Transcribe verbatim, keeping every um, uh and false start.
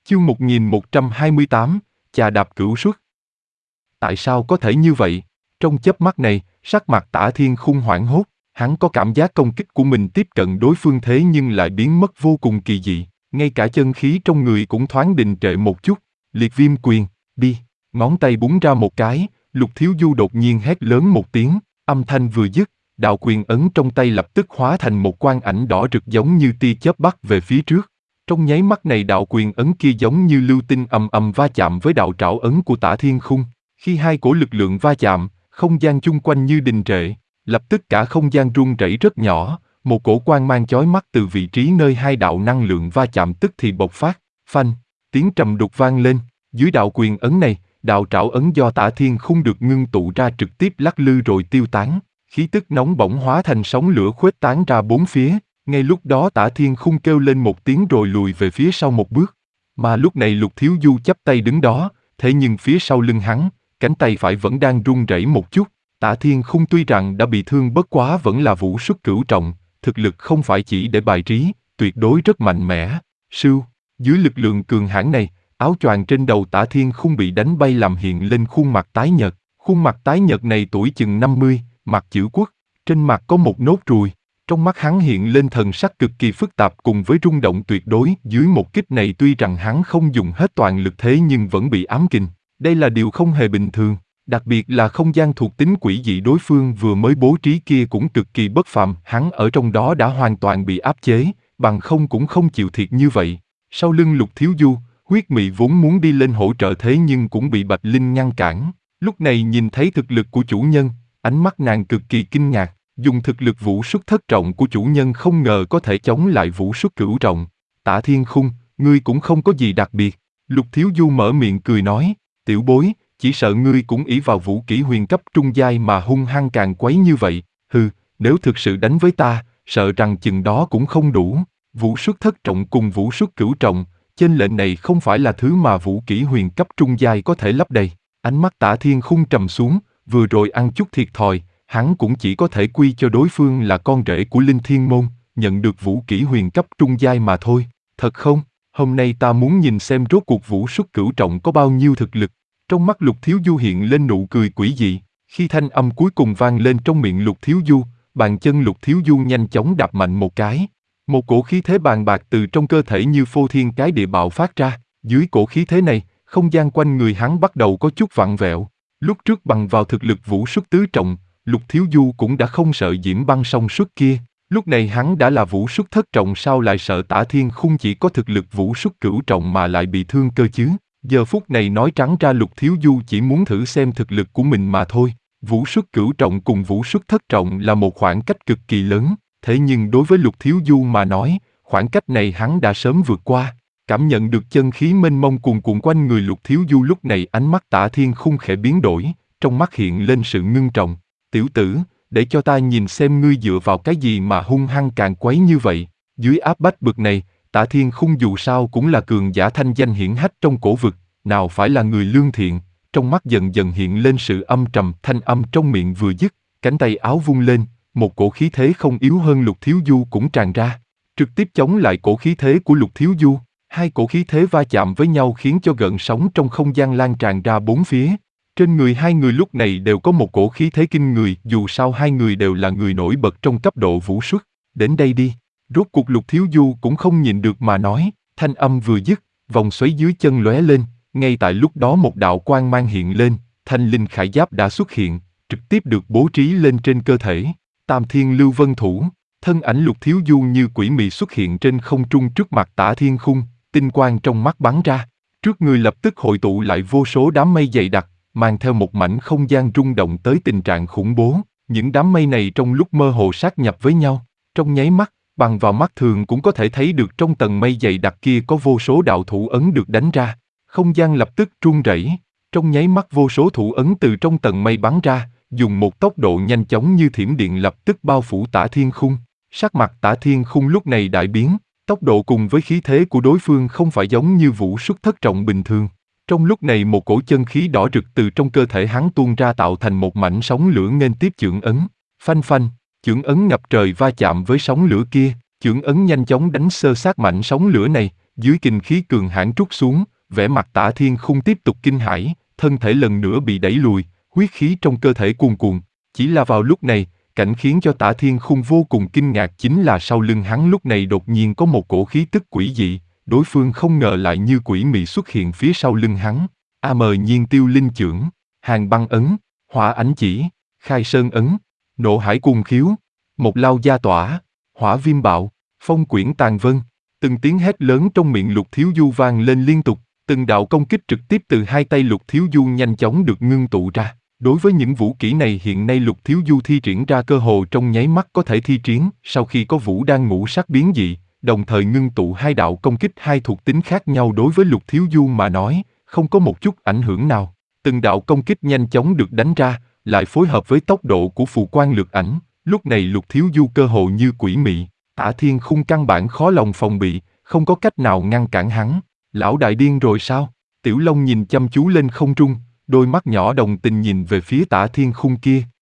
Chương một nghìn một trăm hai mươi tám, chà đạp cửu xuất. Tại sao có thể như vậy? Trong chớp mắt này, sắc mặt Tả Thiên Khung hoảng hốt, hắn có cảm giác công kích của mình tiếp cận đối phương thế nhưng lại biến mất vô cùng kỳ dị, ngay cả chân khí trong người cũng thoáng đình trệ một chút. Liệt Viêm Quyền, đi! Ngón tay búng ra một cái, Lục Thiếu Du đột nhiên hét lớn một tiếng, âm thanh vừa dứt, đạo quyền ấn trong tay lập tức hóa thành một quang ảnh đỏ rực giống như tia chớp bắt về phía trước. Trong nháy mắt này đạo quyền ấn kia giống như lưu tinh ầm ầm va chạm với đạo trảo ấn của Tả Thiên Khung. Khi hai cổ lực lượng va chạm, không gian chung quanh như đình trệ, lập tức cả không gian rung rẩy rất nhỏ, một cổ quang mang chói mắt từ vị trí nơi hai đạo năng lượng va chạm tức thì bộc phát, phanh, tiếng trầm đục vang lên, dưới đạo quyền ấn này, đạo trảo ấn do Tả Thiên Khung được ngưng tụ ra trực tiếp lắc lư rồi tiêu tán, khí tức nóng bỏng hóa thành sóng lửa khuếch tán ra bốn phía. Ngay lúc đó Tả Thiên Khung kêu lên một tiếng rồi lùi về phía sau một bước. Mà lúc này Lục Thiếu Du chắp tay đứng đó, thế nhưng phía sau lưng hắn, cánh tay phải vẫn đang run rẩy một chút. Tả Thiên Khung tuy rằng đã bị thương bất quá vẫn là vũ xuất cửu trọng, thực lực không phải chỉ để bài trí, tuyệt đối rất mạnh mẽ. Sưu, dưới lực lượng cường hãn này, áo choàng trên đầu Tả Thiên Khung bị đánh bay làm hiện lên khuôn mặt tái nhợt. Khuôn mặt tái nhợt này tuổi chừng năm mươi, mặt chữ quốc, trên mặt có một nốt ruồi. Trong mắt hắn hiện lên thần sắc cực kỳ phức tạp cùng với rung động tuyệt đối. Dưới một kích này tuy rằng hắn không dùng hết toàn lực thế nhưng vẫn bị ám kình. Đây là điều không hề bình thường, đặc biệt là không gian thuộc tính quỷ dị đối phương vừa mới bố trí kia cũng cực kỳ bất phàm. Hắn ở trong đó đã hoàn toàn bị áp chế, bằng không cũng không chịu thiệt như vậy. Sau lưng Lục Thiếu Du, Huyết Mị vốn muốn đi lên hỗ trợ thế nhưng cũng bị Bạch Linh ngăn cản. Lúc này nhìn thấy thực lực của chủ nhân, ánh mắt nàng cực kỳ kinh ngạc. Dùng thực lực vũ xuất thất trọng của chủ nhân không ngờ có thể chống lại vũ xuất cửu trọng. Tả Thiên Khung, ngươi cũng không có gì đặc biệt. Lục Thiếu Du mở miệng cười nói, tiểu bối, chỉ sợ ngươi cũng ỷ vào vũ kỹ huyền cấp trung giai mà hung hăng càng quấy như vậy. Hừ, nếu thực sự đánh với ta, sợ rằng chừng đó cũng không đủ. Vũ xuất thất trọng cùng vũ xuất cửu trọng, chênh lệch này không phải là thứ mà vũ kỹ huyền cấp trung giai có thể lấp đầy. Ánh mắt Tả Thiên Khung trầm xuống, vừa rồi ăn chút thiệt thòi. Hắn cũng chỉ có thể quy cho đối phương là con rể của Linh Thiên Môn, nhận được vũ kỹ huyền cấp trung giai mà thôi. Thật không? Hôm nay ta muốn nhìn xem rốt cuộc vũ xuất cửu trọng có bao nhiêu thực lực. Trong mắt Lục Thiếu Du hiện lên nụ cười quỷ dị. Khi thanh âm cuối cùng vang lên trong miệng Lục Thiếu Du, bàn chân Lục Thiếu Du nhanh chóng đạp mạnh một cái. Một cổ khí thế bàn bạc từ trong cơ thể như phô thiên cái địa bạo phát ra. Dưới cổ khí thế này, không gian quanh người hắn bắt đầu có chút vặn vẹo. Lúc trước bằng vào thực lực vũ xuất tứ trọng, Lục Thiếu Du cũng đã không sợ Diễm Băng song xuất kia, lúc này hắn đã là vũ xuất thất trọng sao lại sợ Tả Thiên Khung chỉ có thực lực vũ xuất cửu trọng mà lại bị thương cơ chứ. Giờ phút này nói trắng ra Lục Thiếu Du chỉ muốn thử xem thực lực của mình mà thôi. Vũ xuất cửu trọng cùng vũ xuất thất trọng là một khoảng cách cực kỳ lớn, thế nhưng đối với Lục Thiếu Du mà nói, khoảng cách này hắn đã sớm vượt qua. Cảm nhận được chân khí mênh mông cuồn cuộn quanh người Lục Thiếu Du lúc này ánh mắt Tả Thiên Khung khẽ biến đổi, trong mắt hiện lên sự ngưng trọng. Tiểu tử, để cho ta nhìn xem ngươi dựa vào cái gì mà hung hăng càng quấy như vậy. Dưới áp bách bực này, Tả Thiên Khung dù sao cũng là cường giả thanh danh hiển hách trong cổ vực, nào phải là người lương thiện. Trong mắt dần dần hiện lên sự âm trầm, thanh âm trong miệng vừa dứt, cánh tay áo vung lên, một cổ khí thế không yếu hơn Lục Thiếu Du cũng tràn ra, trực tiếp chống lại cổ khí thế của Lục Thiếu Du. Hai cổ khí thế va chạm với nhau khiến cho gợn sóng trong không gian lan tràn ra bốn phía. Trên người hai người lúc này đều có một cổ khí thế kinh người, dù sao hai người đều là người nổi bật trong cấp độ vũ xuất. Đến đây đi. Rốt cuộc Lục Thiếu Du cũng không nhịn được mà nói, thanh âm vừa dứt, vòng xoáy dưới chân lóe lên, ngay tại lúc đó một đạo quang mang hiện lên, thanh linh khải giáp đã xuất hiện, trực tiếp được bố trí lên trên cơ thể. Tam Thiên Lưu Vân Thủ, thân ảnh Lục Thiếu Du như quỷ mị xuất hiện trên không trung trước mặt Tả Thiên Khung, tinh quang trong mắt bắn ra, trước người lập tức hội tụ lại vô số đám mây dày đặc, mang theo một mảnh không gian rung động tới tình trạng khủng bố. Những đám mây này trong lúc mơ hồ sát nhập với nhau, trong nháy mắt, bằng vào mắt thường cũng có thể thấy được trong tầng mây dày đặc kia có vô số đạo thủ ấn được đánh ra. Không gian lập tức rung rẩy, trong nháy mắt vô số thủ ấn từ trong tầng mây bắn ra, dùng một tốc độ nhanh chóng như thiểm điện lập tức bao phủ Tả Thiên Khung. Sắc mặt Tả Thiên Khung lúc này đại biến, tốc độ cùng với khí thế của đối phương không phải giống như vũ xuất thất trọng bình thường. Trong lúc này một cổ chân khí đỏ rực từ trong cơ thể hắn tuôn ra tạo thành một mảnh sóng lửa nghênh tiếp chưởng ấn. Phanh phanh, chưởng ấn ngập trời va chạm với sóng lửa kia, chưởng ấn nhanh chóng đánh xơ xác mảnh sóng lửa này, Dưới kình khí cường hãn trút xuống, vẻ mặt Tả Thiên Khung tiếp tục kinh hãi, thân thể lần nữa bị đẩy lùi, huyết khí trong cơ thể cuồn cuộn. Chỉ là vào lúc này, cảnh khiến cho Tả Thiên Khung vô cùng kinh ngạc chính là sau lưng hắn lúc này đột nhiên có một cổ khí tức quỷ dị, đối phương không ngờ lại như quỷ mị xuất hiện phía sau lưng hắn. A mờ nhiên tiêu linh chưởng, hàng băng ấn, hỏa ánh chỉ, khai sơn ấn, nộ hải cuồng khiếu, một lao gia tỏa, hỏa viêm bạo, phong quyển tàn vân. Từng tiếng hét lớn trong miệng Lục Thiếu Du vang lên liên tục, từng đạo công kích trực tiếp từ hai tay Lục Thiếu Du nhanh chóng được ngưng tụ ra. Đối với những vũ kỹ này hiện nay Lục Thiếu Du thi triển ra cơ hồ trong nháy mắt có thể thi triển, sau khi có vũ đan ngũ sắc biến dị, đồng thời ngưng tụ hai đạo công kích hai thuộc tính khác nhau đối với Lục Thiếu Du mà nói, không có một chút ảnh hưởng nào. Từng đạo công kích nhanh chóng được đánh ra, lại phối hợp với tốc độ của phù quang lược ảnh, lúc này Lục Thiếu Du cơ hồ như quỷ mị, Tả Thiên Khung căn bản khó lòng phòng bị, không có cách nào ngăn cản hắn. Lão đại điên rồi sao? Tiểu Long nhìn chăm chú lên không trung, đôi mắt nhỏ đồng tình nhìn về phía Tả Thiên Khung kia.